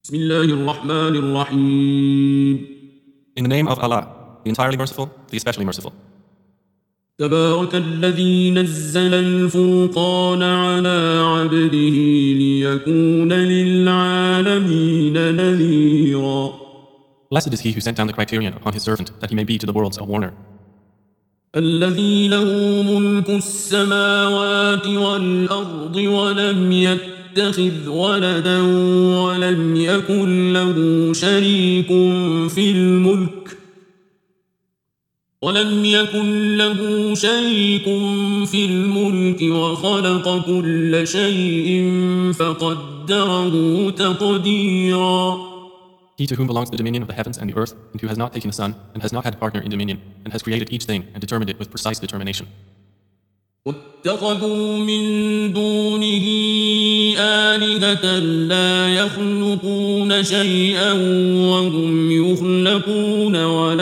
بسم الله الرحمن الرحيم. In the name of Allah, the entirely merciful, the especially merciful. تبارك الذي نزل الفرقان على عبده ليكون للعالمين نذيرا. Blessed is he who sent down the criterion upon his servant, that he may be to the worlds a warner. الذي له ملك السماوات والأرض ولم يتخذ ولدا ولم يكن له شريك في الملك وخلق كل شيء فقدره تقديرا. He to whom belongs the dominion of the heavens and the earth, and who has not taken a son, and has not had a partner in dominion, and has created each thing and determined it with precise determination. واتخذوا من دونه آلهة لا يخلقون شيئا وهم يخلقون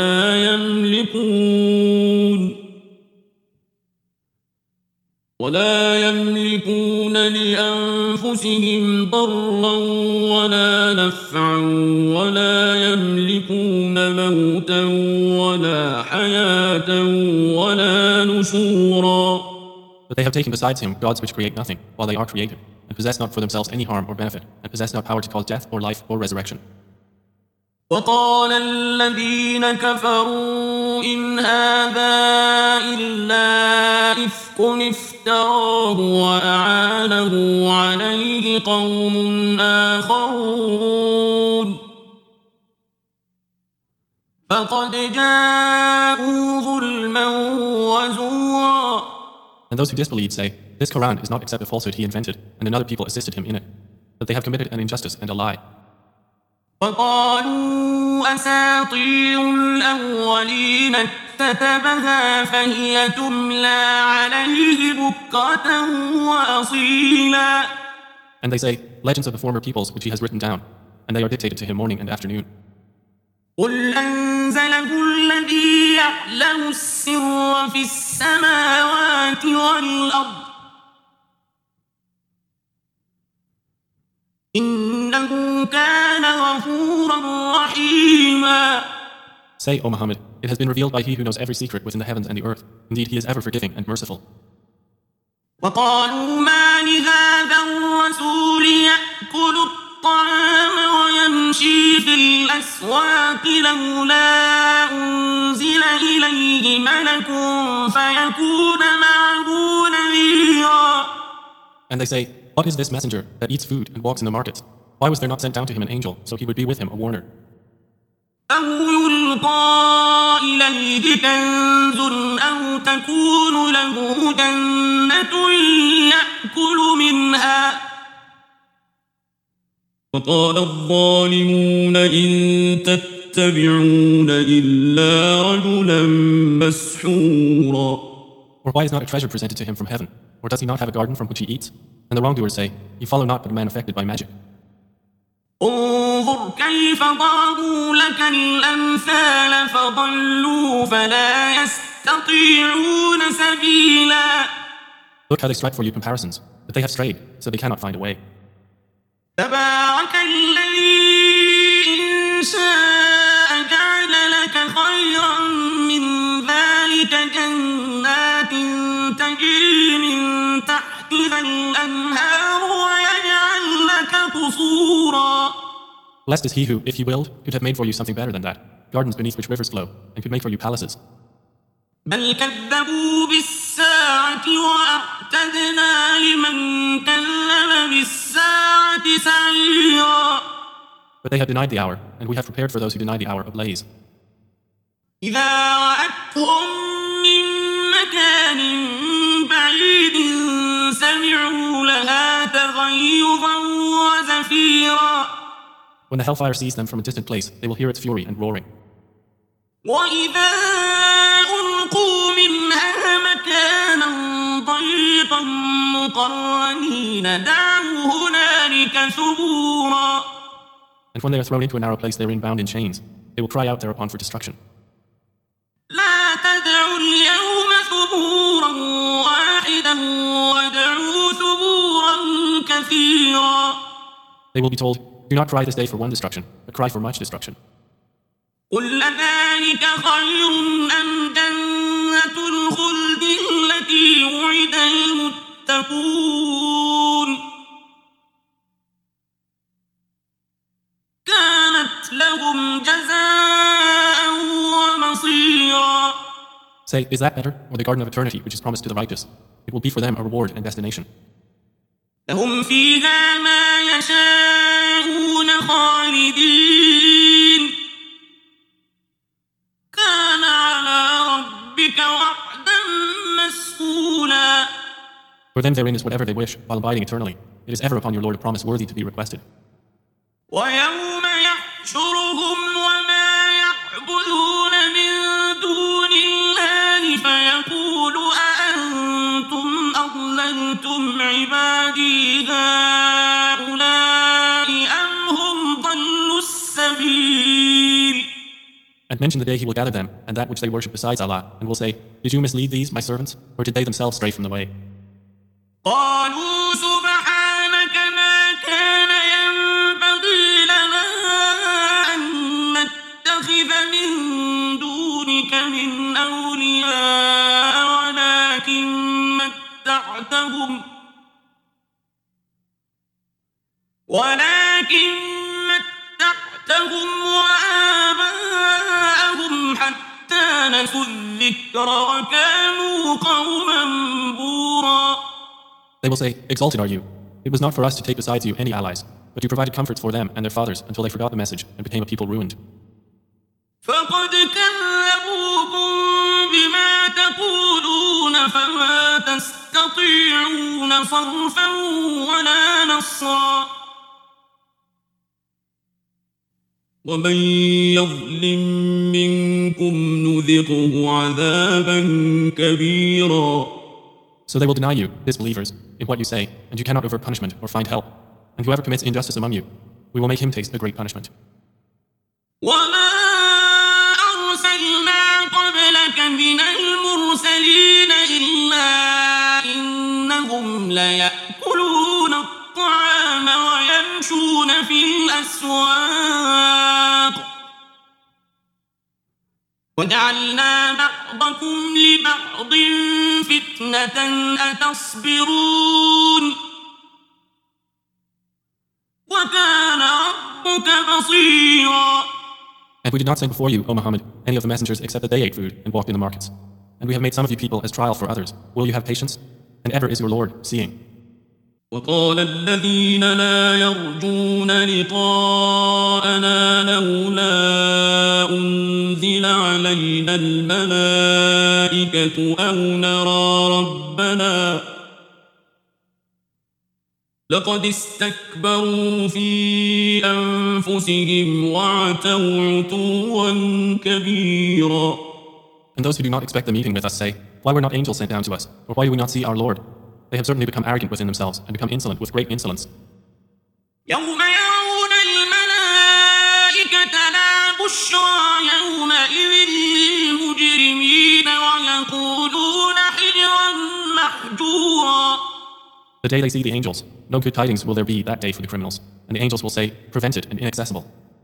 ولا يملكون لأنفسهم ضرا ولا نفعا ولا يملكون موتا ولا حياة ولا نشورا. But they have taken besides him gods which create nothing, while they are created, and possess not for themselves any harm or benefit, and possess not power to cause death or life or resurrection. وقال الذين كفروا إن هذا إلا إفك افتراه وأعانه عليه قوم آخرون فقد جاءوا ظلما وزورا. And those who disbelieve say, this Quran is not except a falsehood he invented, and another people assisted him in it. But they have committed an injustice and a lie. وقالوا أساطير الأولين اكتتبها فهي تملى عليه بكرة وأصيلا. And they say, legends of the former peoples which he has written down, and they are dictated to him morning and afternoon. قل أنزله الذي يعلم السر في السماوات والأرض إنه كان غفورا رحيما. Say, O Muhammad, it has been revealed by he who knows every secret within the heavens and the earth. Indeed, he is ever forgiving and merciful. وقالوا ما لهذا الرسول يأكل الطعام ويمشي في الأسواق لولا أنزل إليه ملك فيكون معه نذيرا. And they say, what is this messenger that eats food and walks in the markets? Why was there not sent down to him an angel, so he would be with him a warner? أو يلقى إليه كنز أو تكون له جنة يأكل منها. وقال الظالمون إن تتبعون إلا رجلا مسحورا. Or why is not a treasure presented to him from heaven? Or does he not have a garden from which he eats? And the wrongdoers say, you follow not but a man affected by magic. انظر كيف ضربوا لك الأمثال فضلوا فلا يستطيعون سبيلا. Look how they strike for you comparisons, but they have strayed, so they cannot find a way. تبارك الذي إن شاء جعل لك خيرا من ذلك جنات تجري من تحتها الأنهار ويجعل لك قصورا. Blessed is he who, if he willed, could have made for you something better than that, gardens beneath which rivers flow, and could make for you palaces. بل كذبوا بالساعة وأعتدنا لمن كذب بالساعة سعيرا. But they have denied the hour, and we have prepared for those who deny the hour a blaze. إذا رأتهم من مكان بعيد سمعوا لها تغيظا وزفيرا. When the hellfire sees them from a distant place, they will hear its fury and roaring. وإذا ألقوا منها مكانا ضيقا مقرنين دعوا هنالك ثبورا. And when they are thrown into a narrow place therein bound in chains, they will cry out thereupon for destruction. لا تدعوا اليوم ثبورا واحدا وادعوا ثبورا كثيرا. They will be told, Do not cry this day for one destruction, but cry for much destruction. قل أذلك خير أم جنة الخلد التي وعد المتقون كانت لهم جزاء ومصيرا. Say, is that better, or the garden of eternity which is promised to the righteous? It will be for them a reward and destination. لهم فيها ما يشاءون خالدين كان على ربك وعدا مسئولا. For them therein is whatever they wish, while abiding eternally. It is ever upon your Lord a promise worthy to be requested. ويوم يحشرهم وما يعبدون من دون الله فيقول أأنتم أضللتم عبادي هؤلاء أم هم ضلوا السبيل. And mention the day he will gather them, and that which they worship besides Allah, and will say, did you mislead these, my servants, or did they themselves stray from the way? قالوا سبحانك ما كان ينبغي لنا أن نتخذ من دونك من أولياء ولكن متعتهم وآباءهم حتى نسوا الذكر وكانوا قوما بورا. They will say, exalted are you. It was not for us to take besides you any allies, but you provided comforts for them and their fathers until they forgot the message and became a people ruined. فقد كذبوكم بما تقولون فما تستطيعون صرفا ولا نصرا. ومن يظلم منكم نذقه عذابا كبيرا. So they will deny you, disbelievers, in what you say, and you cannot avert punishment or find help. And whoever commits injustice among you, we will make him taste a great punishment. وما أرسلنا قبلك من المرسلين إلا إنهم ليأكلون الطعام ويمشون في الأسواق وجعلنا بعضكم لبعض فتنة أتصبرون وكان ربك بصيرا. And we did not send before you, O Muhammad, any of the messengers except that they ate food and walked in the markets. And we have made some of you people as trial for others. Will you have patience? And ever is your Lord seeing. وقال الذين لا يرجون لقاءنا لولا أنزل علينا الملائكة أو نرى ربنا لقد استكبروا في أنفسهم وعتوا عتوا كبيرا. And those who do not expect the meeting with us say, why were not angels sent down to us? Or why do we not see our Lord? They have certainly become arrogant within themselves and become insolent with great insolence. يوم يرون الملائكة لا بشرى يومئذ للمجرمين ويقولون حجرا محجورا. The day they see the angels, no good tidings will there be that day for the criminals. And the angels will say, prevented and inaccessible.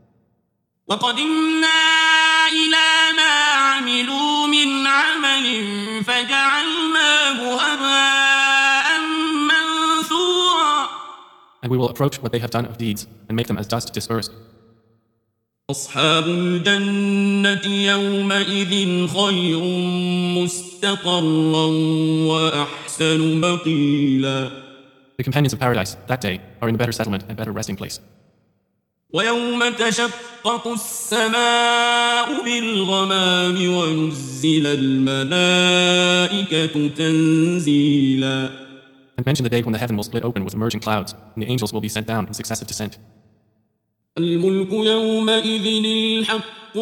وقدمنا إلى ما عملوا من عمل فجعلناه هباء منثورا. And we will approach what they have done of deeds and make them as dust dispersed. أصحاب الجنة يومئذ خير مستقرا وأحسن مقيلا. The companions of paradise, that day, are in a better settlement and better resting place. ويوم تشقق السماء بالغمام ونزل الملائكة تنزيلا. And mention the day when the heaven will split open with emerging clouds, and the angels will be sent down in successive descent. الملك يومئذ الحق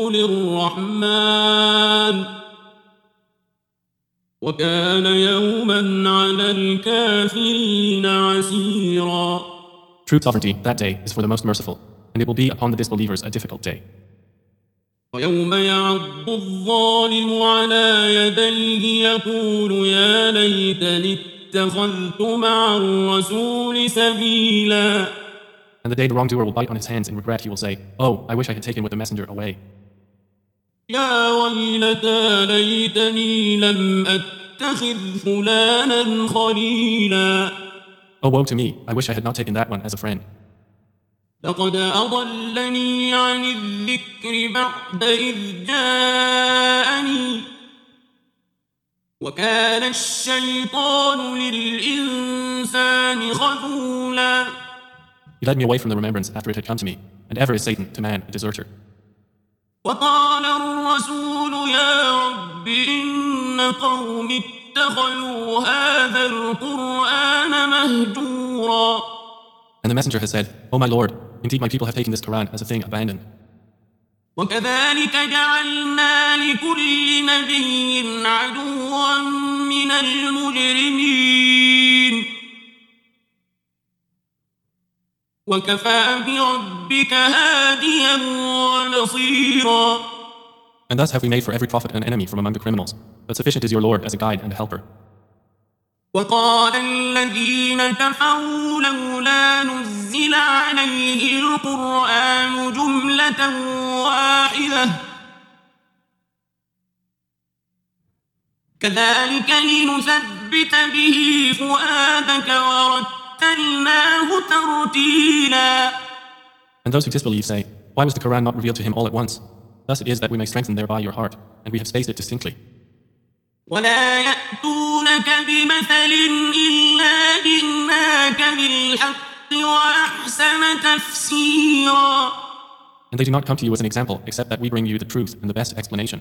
للرحمن وكان يوما على الكافرين عسيرا. True sovereignty, that day, is for the most merciful, and it will be upon the disbelievers a difficult day. ويوم يعض الظالم على يديه يقول يا ليتني اتخذت مع الرسول سبيلا. And the day the wrongdoer will bite on his hands in regret, he will say, "Oh, I wish I had taken with the messenger away. يا ويلتى ليتني لم أتخذ فلانا خليلا Oh, woe to me, I wish I had not taken that one as a friend. لقد أضلني عن الذكر بعد إذ جاءني وكان الشيطان للإنسان خذولا He led me away from the remembrance after it had come to me, and ever is Satan to man a deserter. وقال الرسول يا رب إن قوم اتخذوا هذا القرآن مهجورا And the messenger has said, "O my Lord, indeed my people have taken this Quran as a thing abandoned." وكذلك جعلنا لكل نبي عدوا من المجرمين وكفى بربك هاديا ونصيرا And thus have we made for every prophet an enemy from among the criminals. But sufficient is your Lord as a guide and a helper. وقال الذين كفروا لولا نزل عليه القرآن جملة واحدة كذلك لنثبت به فؤادك ورتلناه ترتيلا And those who disbelieve say, "Why was the Quran not revealed to him all at once? Thus it is that we may strengthen thereby your heart, and we have spaced it distinctly." ولا يأتونك بمثل إلا جئناك بالحق وأحسن تفسيرا And they do not come to you as an example, except that we bring you the truth and the best explanation.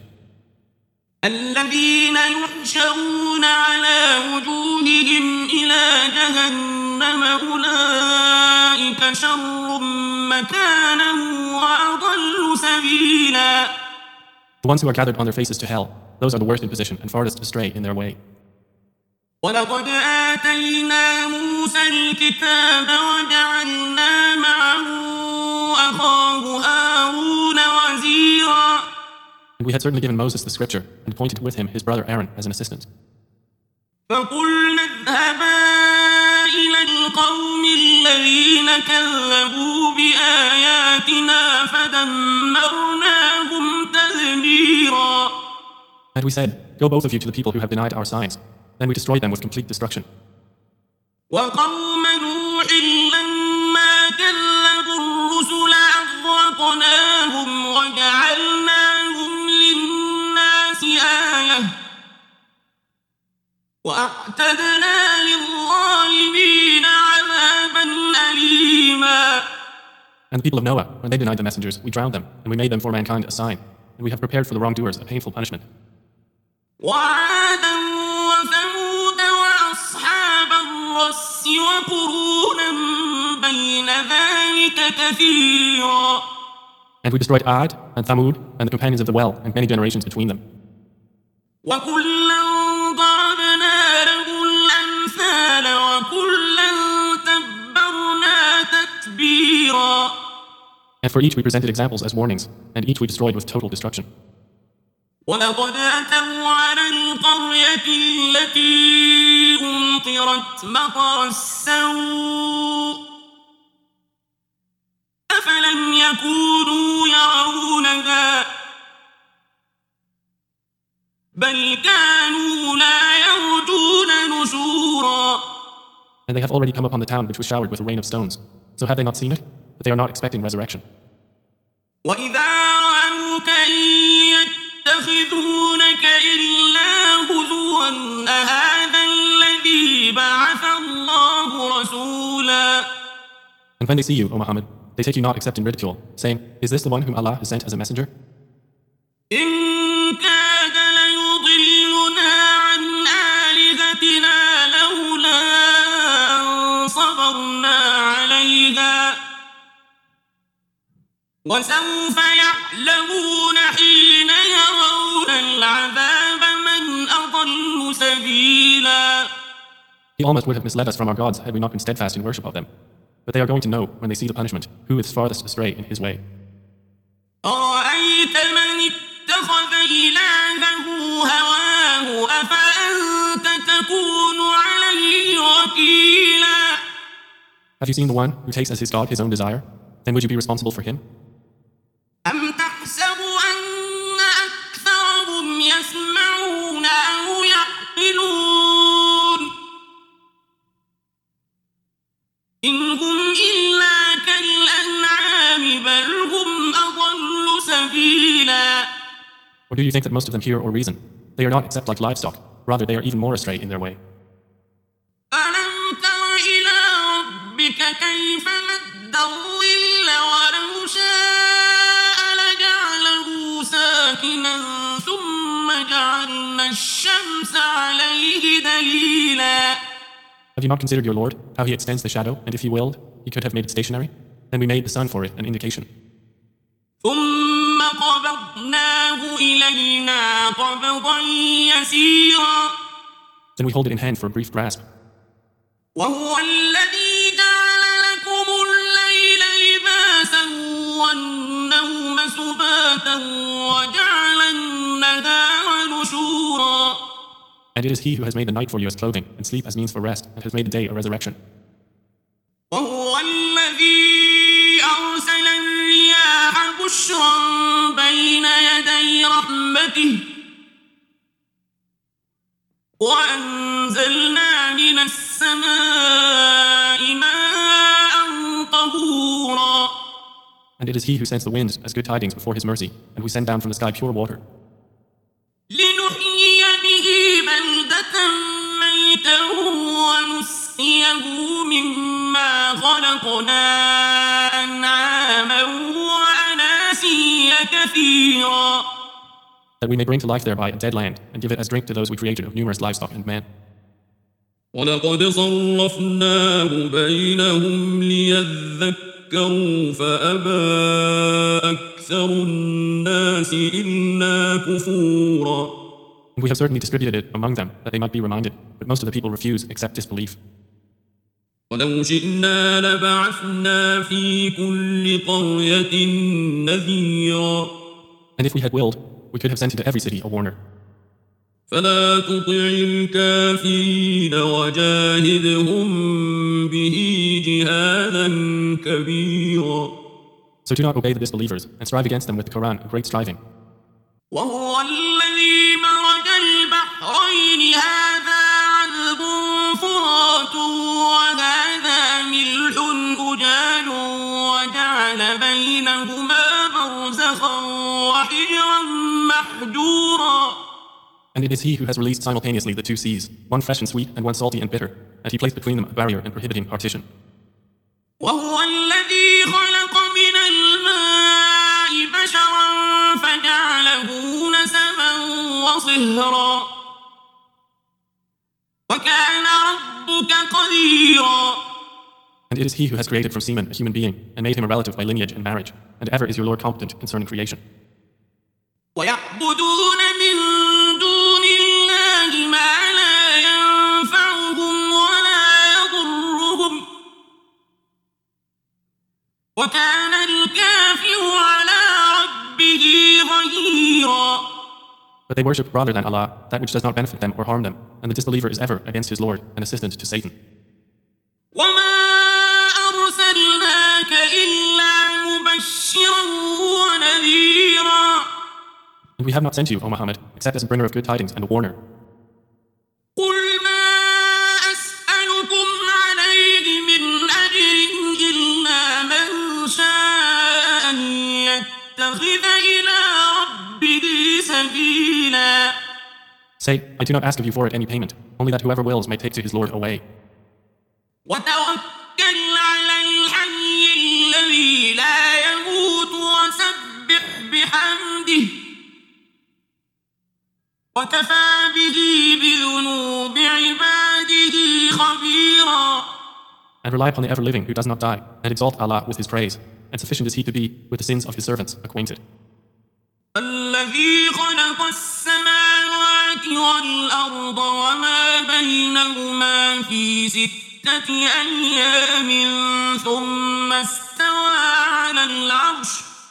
الذين يحشرون على وجوههم إلى جهنم أولئك شر مكانا وأضل سبيلا The ones who are gathered on their faces to hell, those are the worst in position and farthest astray in their way. ولقد آتينا موسى الكتاب وجعلنا معه أخاه هارون وزيرا And we had certainly given Moses the scripture and appointed with him his brother Aaron as an assistant. فقلنا اذهبا إلى القوم الذين كذبوا بآياتنا فدمرناهم تدميرا And we said, "Go both of you to the people who have denied our signs." Then we destroyed them with complete destruction. وقوم نوح لما كذبوا الرسل أغرقناهم وجعلناهم للناس آية وأعتدنا للظالمين عذابا أليما And the people of Noah, when they denied the messengers, we drowned them, and we made them for mankind a sign. And we have prepared for the wrongdoers a painful punishment. وعادا وثمود وأصحاب الرس وقرونا بين ذلك كثيرا And we destroyed Ad and Thamud and the companions of the well and many generations between them. وكلا ضربنا له الأمثال وكلا تبرنا تتبيرا And for each we presented examples as warnings, and each we destroyed with total destruction. ولقد أتوا على القرية التي أمطرت مطر السوء أفلم يكونوا يرونها بل كانوا لا يرجون نشورا And they have already come upon the town which was showered with a rain of stones. So have they not seen it? But they are not expecting resurrection. وإذا رأوك إن يتخذونك إلا هزوا أهذا الذي بعث الله رسولا And when they see you, O Muhammad, they take you not except in ridicule, saying, "Is this the one whom Allah has sent as a messenger?" إن كاد ليضلنا عن آلهتنا لولا أن صبرنا عليها وسوف يعلمون حين يرون العذاب من أضل سبيلا He almost would have misled us from our gods had we not been steadfast in worship of them. But they are going to know, when they see the punishment, who is farthest astray in his way. أرأيت من اتخذ إلهه هواه أفأنت تكون عليه وكيلا Have you seen the one who takes as his God his own desire? Then would you be responsible for him? أم تحسب أن أكثرهم يسمعون أو يعقلون إن هم إلا كالأنعام بل هم أضل سبيلا. Or do you think that most of them hear or reason? They are not except like livestock. Rather, they are even more astray in their way. ألم تر إلى ربك كيف مد الظل ولو شاء لجعله ساكنا ثم جعلنا الشمس عليه دليلا. Have you not considered your Lord, how he extends the shadow, and if he willed, he could have made it stationary? Then we made the sun for it an indication. ثم قبضناه إلينا قبضا يسيرا. Then we hold it in hand for a brief grasp. وهو الذي جعل لكم الليل لباسا والنوم سباتا وجعل النهار نشورا. And it is he who has made the night for you as clothing, and sleep as means for rest, and has made the day a resurrection. وهو الذي أرسل الرياح بشرا بين يدي رحمته وأنزلنا من السماء ماء طهورا. And it is he who sends the winds as good tidings before his mercy, and we send down from the sky pure water. لنحيي به بلدة ميتا ونسقيه مما خلقنا أنعاما وأناسيا كثيرا. That we may bring to life thereby a dead land, and give it as drink to those we created of numerous livestock and man. ولقد صرفناه بينهم ليذكروا فأبى أكثر الناس إلا كفورا. And we have certainly distributed it among them, that they might be reminded, but most of the people refuse except disbelief. ولو شئنا لبعثنا في كل قرية نذيرا. And if we had willed, we could have sent into every city a warner. فلا تطع الكافرين وجاهدهم به جهادا كبيرا. So do not obey the disbelievers, and strive against them with the Quran a great striving. وهو الذي مرج البحرين هذا عذب فرات وهذا ملح أجاج وجعل بينهما برزخا وحجرا محجورا. And it is he who has released simultaneously the two seas, one fresh and sweet and one salty and bitter, and he placed between them a barrier and prohibiting partition. وهو الذي خلق من الماء بشرا فجعله نسبا وصهرا وكان ربك قديرا. And it is he who has created from semen a human being, and made him a relative by lineage and marriage, and ever is your Lord competent concerning creation. ويعبدون من دون الله ما لا ينفعهم ولا يضرهم وكان الكافر على ربه ظهيرا. But they worship rather than Allah that which does not benefit them or harm them, and the disbeliever is ever against his Lord, an assistant to Satan. وما أرسلناك إلا مبشرا ونذيرا. And we have not sent you, O Muhammad, except as a bringer of good tidings and a warner. قل ما أسألكم عليه من أجر إلا من شاء أن يتخذ إلى ربه سبيلا. Say, I do not ask of you for it any payment, only that whoever wills may take to his Lord a way. وتوكل على الحي الذي لا يموت وسبح بحمده وكفى به بذنوب عباده خبيرا. And rely upon the ever-living who does not die, and exalt Allah with his praise, and sufficient is he to be, with the sins of his servants, acquainted. الذي خلق السماوات والأرض وما بينهما في 6 أيام ثم استوى على العرش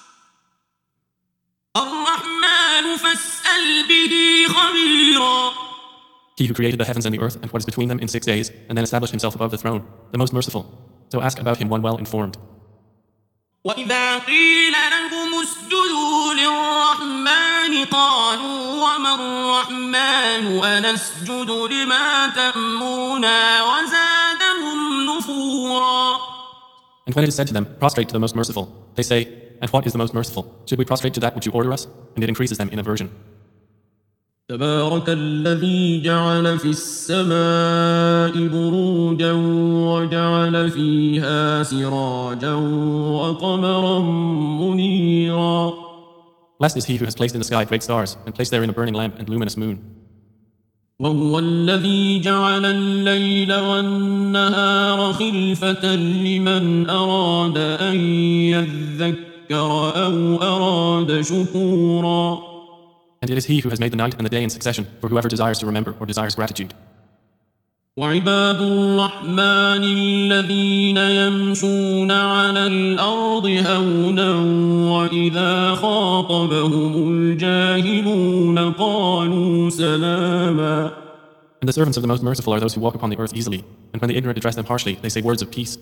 الرحمن فاسأل به خبيرا. He who created the heavens and the earth and what is between them in 6 days, and then established himself above the throne, the most merciful. So ask about him one well informed. وإذا قيل لهم اسجدوا للرحمن قالوا وما الرحمن أنسجد لما تأمرنا وزادهم نفورا. And when it is said to them, prostrate to the most merciful, they say, and what is the most merciful? Should we prostrate to that which you order us? And it increases them in aversion. تبارك الذي جعل في السماء بروجا وجعل فيها سراجا وقمرا منيرا. Blessed is he who has placed in the sky great stars and placed therein a burning lamp and luminous moon. وهو الذي جعل الليل والنهار خلفة لمن أراد أن يذكر أو أراد شكورا. And it is he who has made the night and the day in succession for whoever desires to remember or desires gratitude. وعباد الرحمن الذين يمشون على الأرض هونا وإذا خاطبهم الجاهلون قالوا سلاما. And the servants of the Most Merciful are those who walk upon the earth easily, and when the ignorant address them harshly, they say words of peace.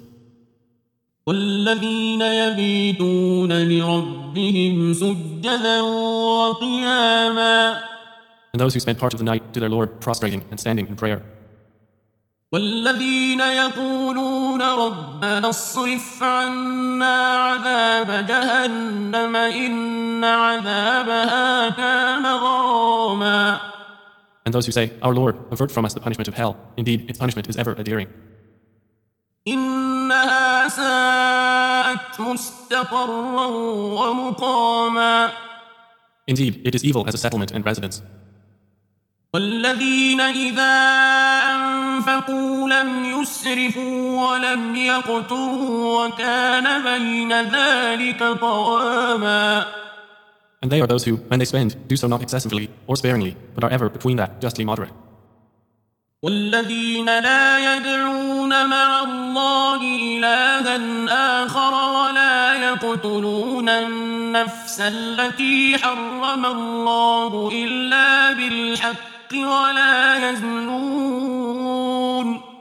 والذين يبيتون لربهم سجدا وقياما. And those who spend part of the night to their Lord prostrating and standing in prayer. والذين يقولون ربنا اصرف عنا عذاب جهنم إن عذابها كان غراما. And those who say, Our Lord, avert from us the punishment of hell. Indeed, its punishment is ever adhering. إنها ساءت مستقرا ومقاما. Indeed, it is evil as a settlement and residence. والذين إذا أنفقوا لم يسرفوا ولم يقتروا وكان بين ذلك قواما. And they are those who, when they spend, do so not excessively or sparingly, but are ever between that, justly moderate. والذين لا يدعون مع الله إلها آخر ولا يقتلون النفس التي حرم الله إلا بالحق ولا يزنون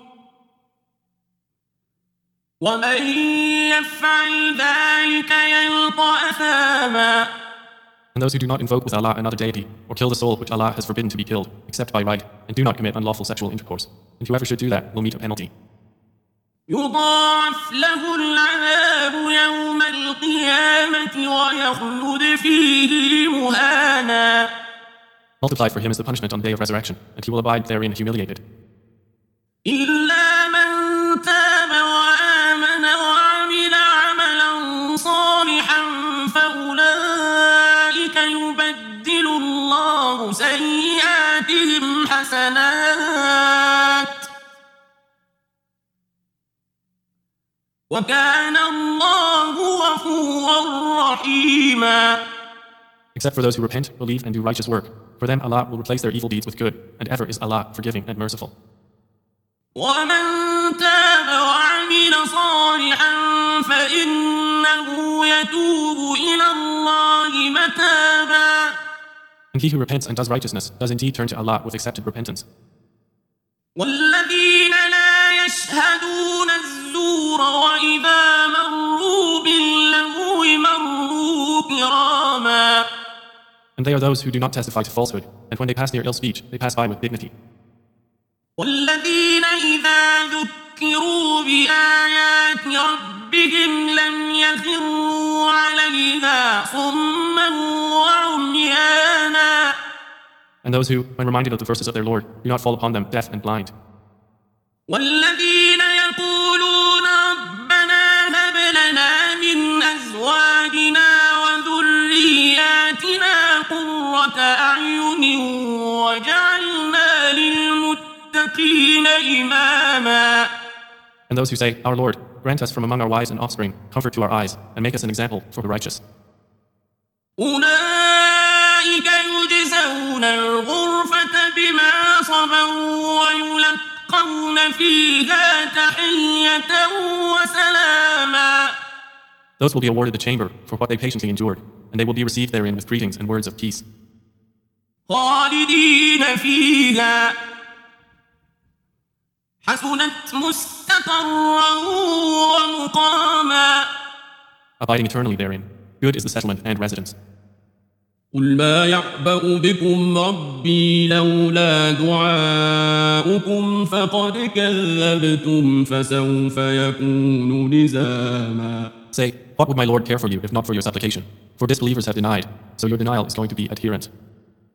ومن يفعل ذلك يلقى أثاما. And those who do not invoke with Allah another deity, or kill the soul which Allah has forbidden to be killed, except by right, and do not commit unlawful sexual intercourse. And whoever should do that will meet a penalty. يضاعف له العذاب يوم القيامة ويخلد فيه مهانا. Multiplied for him is the punishment on the day of resurrection, and he will abide therein humiliated. إلا من تاب وآمن وعمل عملا صالحا فأولئك يبدل الله سيئاتهم حسنات وكان الله غفورا رحيما. Except for those who repent, believe, and do righteous work. For them Allah will replace their evil deeds with good, and ever is Allah forgiving and merciful. ومن تاب وعمل صالحا فإنه يتوب إلى الله متابا. And he who repents and does righteousness does indeed turn to Allah with accepted repentance. والذين لا يشهدون الزور وإذا مروا باللغو مروا كراما. And they are those who do not testify to falsehood, and when they pass near ill speech, they pass by with dignity. والذين إذا ذكروا بآيات ربهم لم يخروا عليها صما وعميانا. And those who, when reminded of the verses of their Lord, do not fall upon them deaf and blind. والذين يقولون ربنا هب لنا من أزواجنا وذرياتنا قرة أعين وجعلنا للمتقين إماما. And those who say, Our Lord, grant us from among our wives and offspring comfort to our eyes, and make us an example for the righteous. أولئك يجزون الغرفة بما صبروا ويلقون فيها تحية وسلاما. Those will be awarded the chamber for what they patiently endured, and they will be received therein with greetings and words of peace. خالدين فيها حسنت مستقيما مستقرا ومقاما. Abiding eternally therein. Good is the settlement and residence. قل ما يعبأ بكم ربي لولا دعاؤكم فقد كذبتم فسوف يكون لزاما. Say, what would my Lord care for you if not for your supplication? For disbelievers have denied, so your denial is going to be adherent.